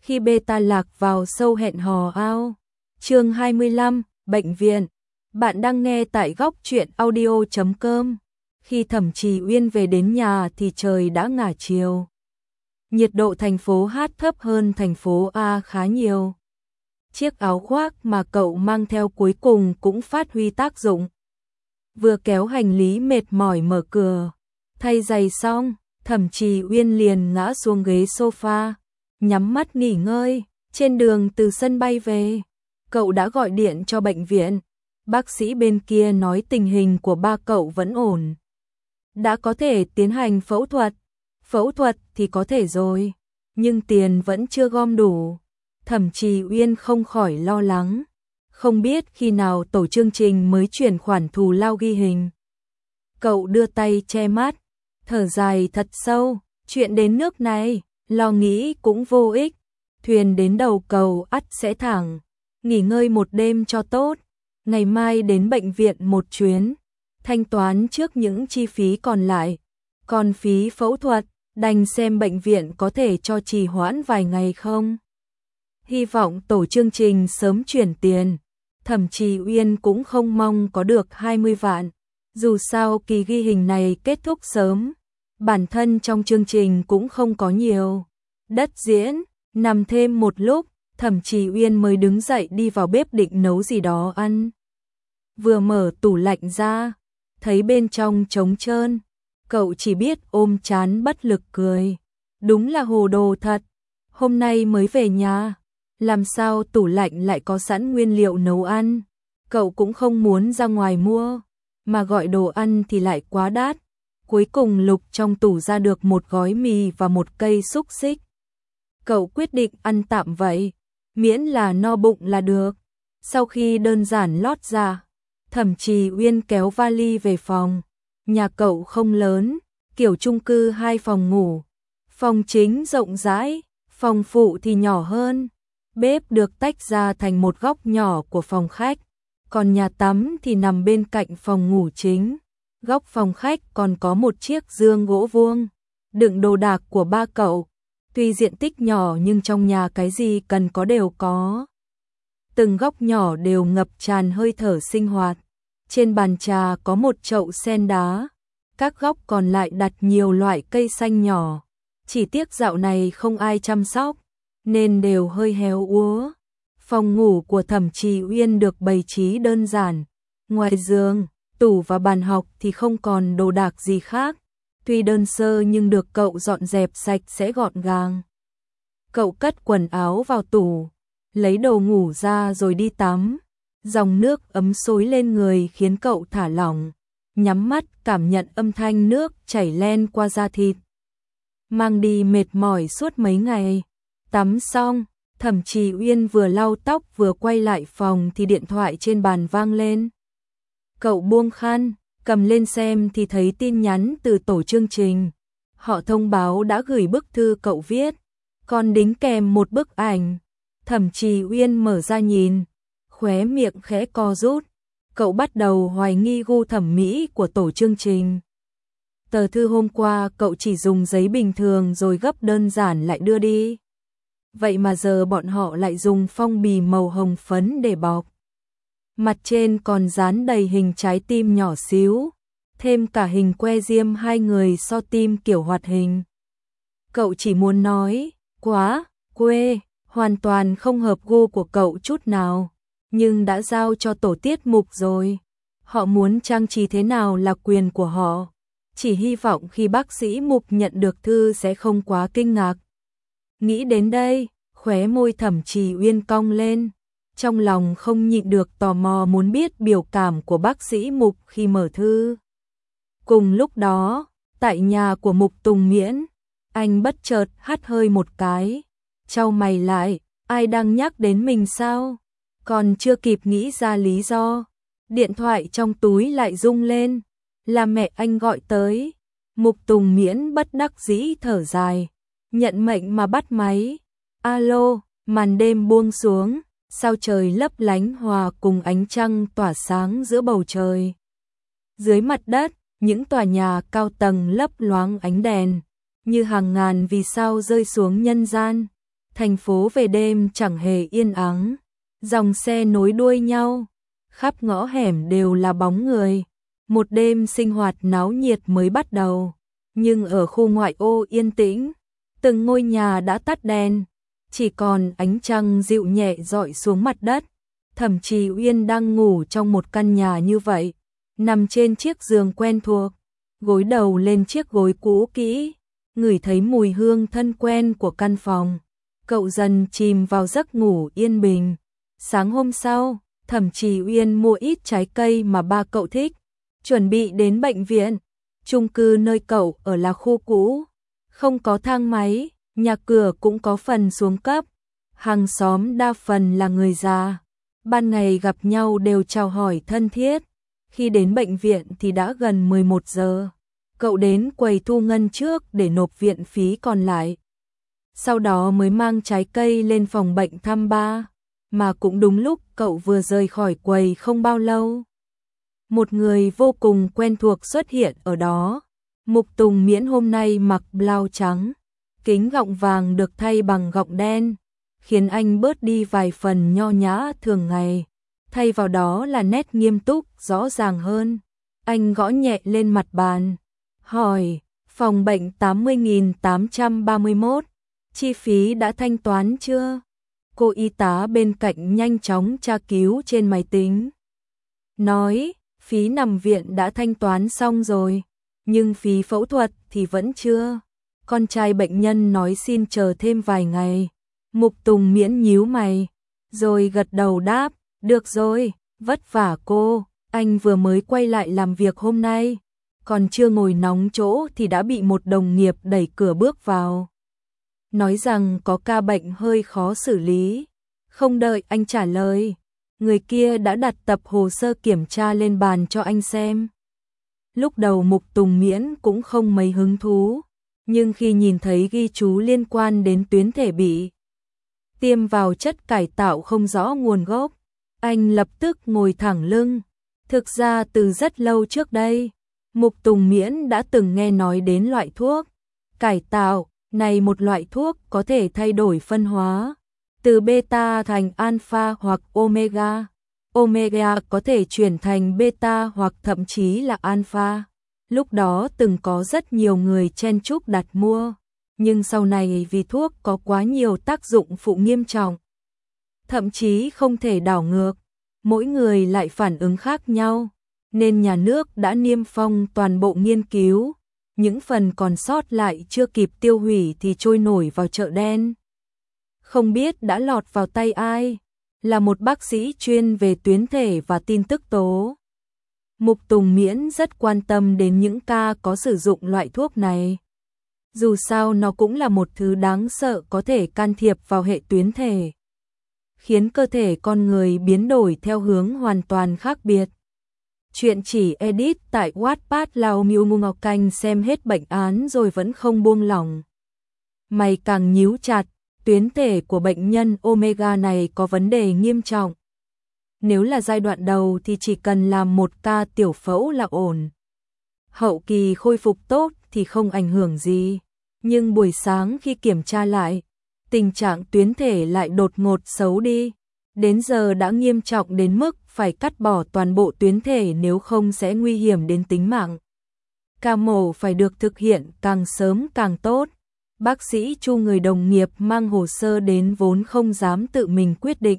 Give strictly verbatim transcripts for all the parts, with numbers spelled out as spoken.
khi beta lạc vào sâu hẹn hò ao. Chương hai mươi lăm, bệnh viện. Bạn đang nghe tại góc truyện audio chấm com. Khi Thẩm Trì Uyên về đến nhà thì trời đã ngả chiều. Nhiệt độ thành phố H thấp hơn thành phố A khá nhiều. Chiếc áo khoác mà cậu mang theo cuối cùng cũng phát huy tác dụng. Vừa kéo hành lý mệt mỏi mở cửa, thay giày xong, Thẩm Trì Uyên liền ngã xuống ghế sofa, nhắm mắt nghỉ ngơi. Trên đường từ sân bay về, cậu đã gọi điện cho bệnh viện. Bác sĩ bên kia nói tình hình của ba cậu vẫn ổn, đã có thể tiến hành phẫu thuật. Phẫu thuật thì có thể rồi, nhưng tiền vẫn chưa gom đủ. Thẩm Trì Uyên không khỏi lo lắng, không biết khi nào tổ chương trình mới chuyển khoản thù lao ghi hình. Cậu đưa tay che mắt, thở dài thật sâu, chuyện đến nước này, lo nghĩ cũng vô ích, thuyền đến đầu cầu ắt sẽ thẳng, nghỉ ngơi một đêm cho tốt, ngày mai đến bệnh viện một chuyến, thanh toán trước những chi phí còn lại, còn phí phẫu thuật, đành xem bệnh viện có thể cho trì hoãn vài ngày không. Hy vọng tổ chương trình sớm chuyển tiền. Thẩm Trì Uyên cũng không mong có được hai mươi vạn, dù sao kỳ ghi hình này kết thúc sớm, bản thân trong chương trình cũng không có nhiều đất diễn. Nằm thêm một lúc, Thẩm Trì Uyên mới đứng dậy đi vào bếp định nấu gì đó ăn. Vừa mở tủ lạnh ra, thấy bên trong trống trơn, cậu chỉ biết ôm trán bất lực cười. Đúng là hồ đồ thật, hôm nay mới về nhà, làm sao tủ lạnh lại có sẵn nguyên liệu nấu ăn. Cậu cũng không muốn ra ngoài mua, mà gọi đồ ăn thì lại quá đắt. Cuối cùng lục trong tủ ra được một gói mì và một cây xúc xích. Cậu quyết định ăn tạm vậy, miễn là no bụng là được. Sau khi đơn giản lót ra, Thẩm Trì Uyên kéo vali về phòng. Nhà cậu không lớn, kiểu chung cư hai phòng ngủ. Phòng chính rộng rãi, phòng phụ thì nhỏ hơn. Bếp được tách ra thành một góc nhỏ của phòng khách, còn nhà tắm thì nằm bên cạnh phòng ngủ chính. Góc phòng khách còn có một chiếc giường gỗ vuông, đựng đồ đạc của ba cậu. Tuy diện tích nhỏ nhưng trong nhà cái gì cần có đều có. Từng góc nhỏ đều ngập tràn hơi thở sinh hoạt. Trên bàn trà có một chậu sen đá, các góc còn lại đặt nhiều loại cây xanh nhỏ. Chỉ tiếc dạo này không ai chăm sóc, nên đều hơi héo úa. Phòng ngủ của Thẩm Trì Uyên được bày trí đơn giản. Ngoài giường, tủ và bàn học thì không còn đồ đạc gì khác. Tuy đơn sơ nhưng được cậu dọn dẹp sạch sẽ gọn gàng. Cậu cất quần áo vào tủ, lấy đồ ngủ ra rồi đi tắm. Dòng nước ấm xối lên người khiến cậu thả lỏng, nhắm mắt cảm nhận âm thanh nước chảy len qua da thịt. Mang đi mệt mỏi suốt mấy ngày. Tắm xong, Thẩm Trì Uyên vừa lau tóc vừa quay lại phòng thì điện thoại trên bàn vang lên. Cậu buông khăn, cầm lên xem thì thấy tin nhắn từ tổ chương trình. Họ thông báo đã gửi bức thư cậu viết, còn đính kèm một bức ảnh. Thẩm Trì Uyên mở ra nhìn, khóe miệng khẽ co rút. Cậu bắt đầu hoài nghi gu thẩm mỹ của tổ chương trình. Tờ thư hôm qua cậu chỉ dùng giấy bình thường rồi gấp đơn giản lại đưa đi. Vậy mà giờ bọn họ lại dùng phong bì màu hồng phấn để bọc. Mặt trên còn dán đầy hình trái tim nhỏ xíu, thêm cả hình que diêm hai người so tim kiểu hoạt hình. Cậu chỉ muốn nói, quá, quê, hoàn toàn không hợp gu của cậu chút nào, nhưng đã giao cho tổ tiết mục rồi. Họ muốn trang trí thế nào là quyền của họ. Chỉ hy vọng khi bác sĩ mục nhận được thư sẽ không quá kinh ngạc. Nghĩ đến đây, khóe môi Thẩm Trì Uyên cong lên. Trong lòng không nhịn được tò mò muốn biết biểu cảm của bác sĩ Mục khi mở thư. Cùng lúc đó, tại nhà của Mục Tùng Miễn, anh bất chợt hắt hơi một cái. Chau mày lại, ai đang nhắc đến mình sao? Còn chưa kịp nghĩ ra lý do, điện thoại trong túi lại rung lên. Là mẹ anh gọi tới. Mục Tùng Miễn bất đắc dĩ thở dài, nhận mệnh mà bắt máy. Alo, màn đêm buông xuống. Sao trời lấp lánh hòa cùng ánh trăng tỏa sáng giữa bầu trời. Dưới mặt đất, những tòa nhà cao tầng lấp loáng ánh đèn, như hàng ngàn vì sao rơi xuống nhân gian. Thành phố về đêm chẳng hề yên ắng, dòng xe nối đuôi nhau, khắp ngõ hẻm đều là bóng người. Một đêm sinh hoạt náo nhiệt mới bắt đầu, nhưng ở khu ngoại ô yên tĩnh, từng ngôi nhà đã tắt đèn, chỉ còn ánh trăng dịu nhẹ rọi xuống mặt đất. Thẩm Trì Uyên đang ngủ trong một căn nhà như vậy, nằm trên chiếc giường quen thuộc, gối đầu lên chiếc gối cũ kỹ, ngửi thấy mùi hương thân quen của căn phòng. Cậu dần chìm vào giấc ngủ yên bình. Sáng hôm sau, Thẩm Trì Uyên mua ít trái cây mà ba cậu thích, chuẩn bị đến bệnh viện. Chung cư nơi cậu ở là khu cũ, không có thang máy, nhà cửa cũng có phần xuống cấp. Hàng xóm đa phần là người già, ban ngày gặp nhau đều chào hỏi thân thiết. Khi đến bệnh viện thì đã gần mười một giờ. Cậu đến quầy thu ngân trước để nộp viện phí còn lại. Sau đó mới mang trái cây lên phòng bệnh thăm ba. Mà cũng đúng lúc cậu vừa rời khỏi quầy không bao lâu, một người vô cùng quen thuộc xuất hiện ở đó. Mục Tùng Miễn hôm nay mặc blau trắng, kính gọng vàng được thay bằng gọng đen, khiến anh bớt đi vài phần nho nhã thường ngày, thay vào đó là nét nghiêm túc rõ ràng hơn. Anh gõ nhẹ lên mặt bàn, hỏi: phòng bệnh tám mươi nghìn tám trăm ba mươi mốt, chi phí đã thanh toán chưa? Cô y tá bên cạnh nhanh chóng tra cứu trên máy tính, nói: phí nằm viện đã thanh toán xong rồi, nhưng phí phẫu thuật thì vẫn chưa. Con trai bệnh nhân nói xin chờ thêm vài ngày. Mục Tùng Miễn nhíu mày, rồi gật đầu đáp: được rồi, vất vả cô, anh vừa mới quay lại làm việc hôm nay, còn chưa ngồi nóng chỗ thì đã bị một đồng nghiệp đẩy cửa bước vào, nói rằng có ca bệnh hơi khó xử lý. Không đợi anh trả lời, người kia đã đặt tập hồ sơ kiểm tra lên bàn cho anh xem. Lúc đầu Mục Tùng Miễn cũng không mấy hứng thú, nhưng khi nhìn thấy ghi chú liên quan đến tuyến thể bị tiêm vào chất cải tạo không rõ nguồn gốc, anh lập tức ngồi thẳng lưng. Thực ra từ rất lâu trước đây, Mục Tùng Miễn đã từng nghe nói đến loại thuốc cải tạo này. Một loại thuốc có thể thay đổi phân hóa từ beta thành alpha hoặc omega. Omega có thể chuyển thành beta hoặc thậm chí là alpha. Lúc đó từng có rất nhiều người chen chúc đặt mua, nhưng sau này vì thuốc có quá nhiều tác dụng phụ nghiêm trọng, thậm chí không thể đảo ngược, mỗi người lại phản ứng khác nhau, nên nhà nước đã niêm phong toàn bộ nghiên cứu. Những phần còn sót lại chưa kịp tiêu hủy thì trôi nổi vào chợ đen. Không biết đã lọt vào tay ai, là một bác sĩ chuyên về tuyến thể và tin tức tố. Mục Tùng Miễn rất quan tâm đến những ca có sử dụng loại thuốc này. Dù sao nó cũng là một thứ đáng sợ có thể can thiệp vào hệ tuyến thể, khiến cơ thể con người biến đổi theo hướng hoàn toàn khác biệt. Chuyện chỉ edit tại Wattpad. Lao Miu Ngu Ngọc Canh xem hết bệnh án rồi vẫn không buông lỏng. Mày càng nhíu chặt, tuyến thể của bệnh nhân Omega này có vấn đề nghiêm trọng. Nếu là giai đoạn đầu thì chỉ cần làm một ca tiểu phẫu là ổn. Hậu kỳ khôi phục tốt thì không ảnh hưởng gì. Nhưng buổi sáng khi kiểm tra lại, tình trạng tuyến thể lại đột ngột xấu đi. Đến giờ đã nghiêm trọng đến mức phải cắt bỏ toàn bộ tuyến thể, nếu không sẽ nguy hiểm đến tính mạng. Ca mổ phải được thực hiện càng sớm càng tốt. Bác sĩ Chu người đồng nghiệp mang hồ sơ đến vốn không dám tự mình quyết định,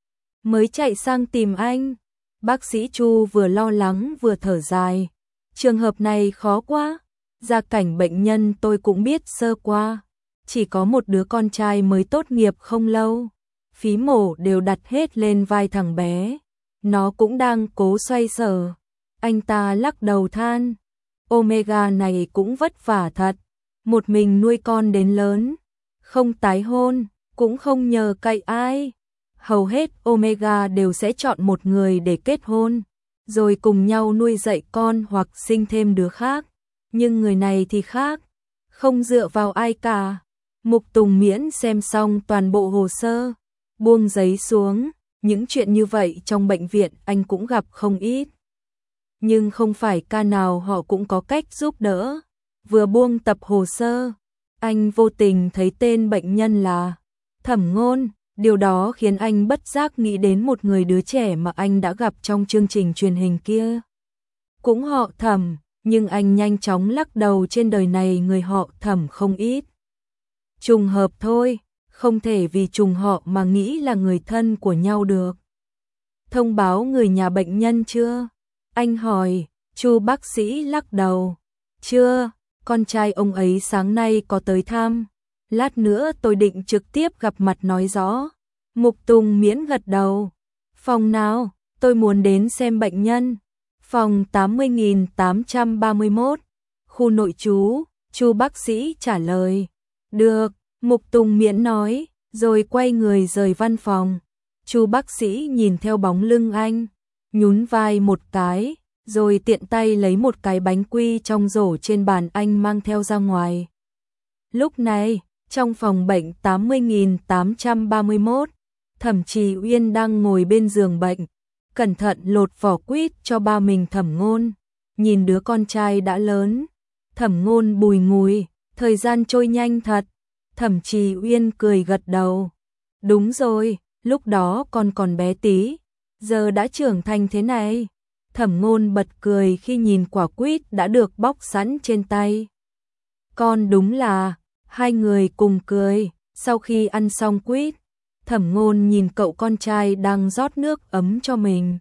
mới chạy sang tìm anh. Bác sĩ Chu vừa lo lắng vừa thở dài. Trường hợp này khó quá. Gia cảnh bệnh nhân tôi cũng biết sơ qua. Chỉ có một đứa con trai mới tốt nghiệp không lâu. Phí mổ đều đặt hết lên vai thằng bé. Nó cũng đang cố xoay sở. Anh ta lắc đầu than. Omega này cũng vất vả thật. Một mình nuôi con đến lớn. Không tái hôn, cũng không nhờ cậy ai. Hầu hết Omega đều sẽ chọn một người để kết hôn, rồi cùng nhau nuôi dạy con hoặc sinh thêm đứa khác. Nhưng người này thì khác, không dựa vào ai cả. Mục Tùng Miễn xem xong toàn bộ hồ sơ, buông giấy xuống. Những chuyện như vậy trong bệnh viện anh cũng gặp không ít. Nhưng không phải ca nào họ cũng có cách giúp đỡ. Vừa buông tập hồ sơ, anh vô tình thấy tên bệnh nhân là Thẩm Ngôn, điều đó khiến anh bất giác nghĩ đến một người đứa trẻ mà anh đã gặp trong chương trình truyền hình kia. Cũng họ Thẩm, nhưng anh nhanh chóng lắc đầu, trên đời này người họ Thẩm không ít. Trùng hợp thôi, không thể vì trùng họ mà nghĩ là người thân của nhau được. Thông báo người nhà bệnh nhân chưa? Anh hỏi. Chu bác sĩ lắc đầu. Chưa, con trai ông ấy sáng nay có tới thăm. Lát nữa tôi định trực tiếp gặp mặt nói rõ. Mục Tùng Miễn gật đầu. Phòng nào? Tôi muốn đến xem bệnh nhân. Phòng tám mươi nghìn tám trăm ba mươi mốt. Khu nội trú, Chu bác sĩ trả lời. Được, Mục Tùng Miễn nói, rồi quay người rời văn phòng. Chu bác sĩ nhìn theo bóng lưng anh, nhún vai một cái, rồi tiện tay lấy một cái bánh quy trong rổ trên bàn anh mang theo ra ngoài. Lúc này, trong phòng bệnh tám mươi nghìn tám trăm ba mươi mốt, Thẩm Trì Uyên đang ngồi bên giường bệnh, cẩn thận lột vỏ quýt cho ba mình Thẩm Ngôn. Nhìn đứa con trai đã lớn, Thẩm Ngôn bùi ngùi, thời gian trôi nhanh thật. Thẩm Trì Uyên cười gật đầu. Đúng rồi, lúc đó con còn bé tí, giờ đã trưởng thành thế này. Thẩm Ngôn bật cười khi nhìn quả quýt đã được bóc sẵn trên tay. Con đúng là, hai người cùng cười. Sau khi ăn xong quýt, Thẩm Ngôn nhìn cậu con trai đang rót nước ấm cho mình,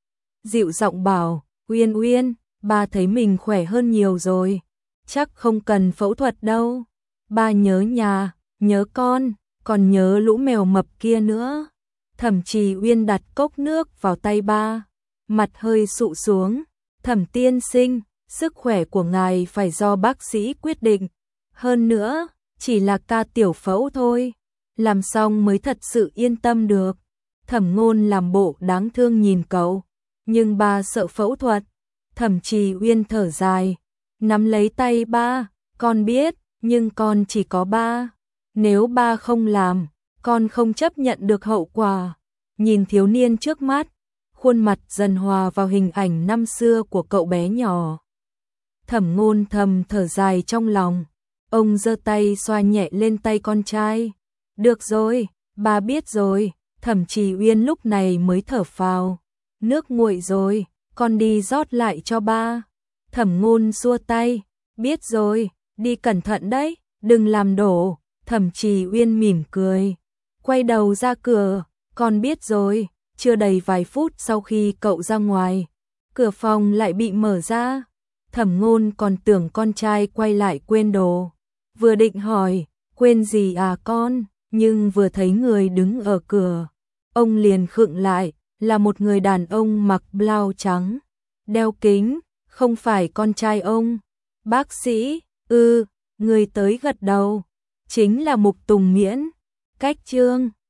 dịu giọng bảo, Uyên Uyên, ba thấy mình khỏe hơn nhiều rồi, chắc không cần phẫu thuật đâu. Ba nhớ nhà, nhớ con, còn nhớ lũ mèo mập kia nữa. Thẩm Trì Uyên đặt cốc nước vào tay ba, mặt hơi sụ xuống. Thẩm tiên sinh, sức khỏe của ngài phải do bác sĩ quyết định. Hơn nữa, chỉ là ca tiểu phẫu thôi, làm xong mới thật sự yên tâm được. Thẩm Ngôn làm bộ đáng thương nhìn cậu, nhưng ba sợ phẫu thuật. Thẩm Trì Uyên thở dài, nắm lấy tay ba, con biết, nhưng con chỉ có ba. Nếu ba không làm, con không chấp nhận được hậu quả. Nhìn thiếu niên trước mắt, khuôn mặt dần hòa vào hình ảnh năm xưa của cậu bé nhỏ. Thẩm Ngôn thầm thở dài trong lòng. Ông giơ tay xoa nhẹ lên tay con trai. Được rồi, ba biết rồi. Thẩm Trì Uyên lúc này mới thở phào. Nước nguội rồi, con đi rót lại cho ba. Thẩm Ngôn xua tay. Biết rồi, đi cẩn thận đấy, đừng làm đổ. Thẩm Trì Uyên mỉm cười, quay đầu ra cửa. Con biết rồi. Chưa đầy vài phút sau khi cậu ra ngoài, cửa phòng lại bị mở ra. Thẩm Ngôn còn tưởng con trai quay lại quên đồ, vừa định hỏi, quên gì à con, nhưng vừa thấy người đứng ở cửa, ông liền khựng lại, là một người đàn ông mặc blau trắng, đeo kính, không phải con trai ông. Bác sĩ, ư, người tới gật đầu, chính là Mục Tùng Miễn. Cách chương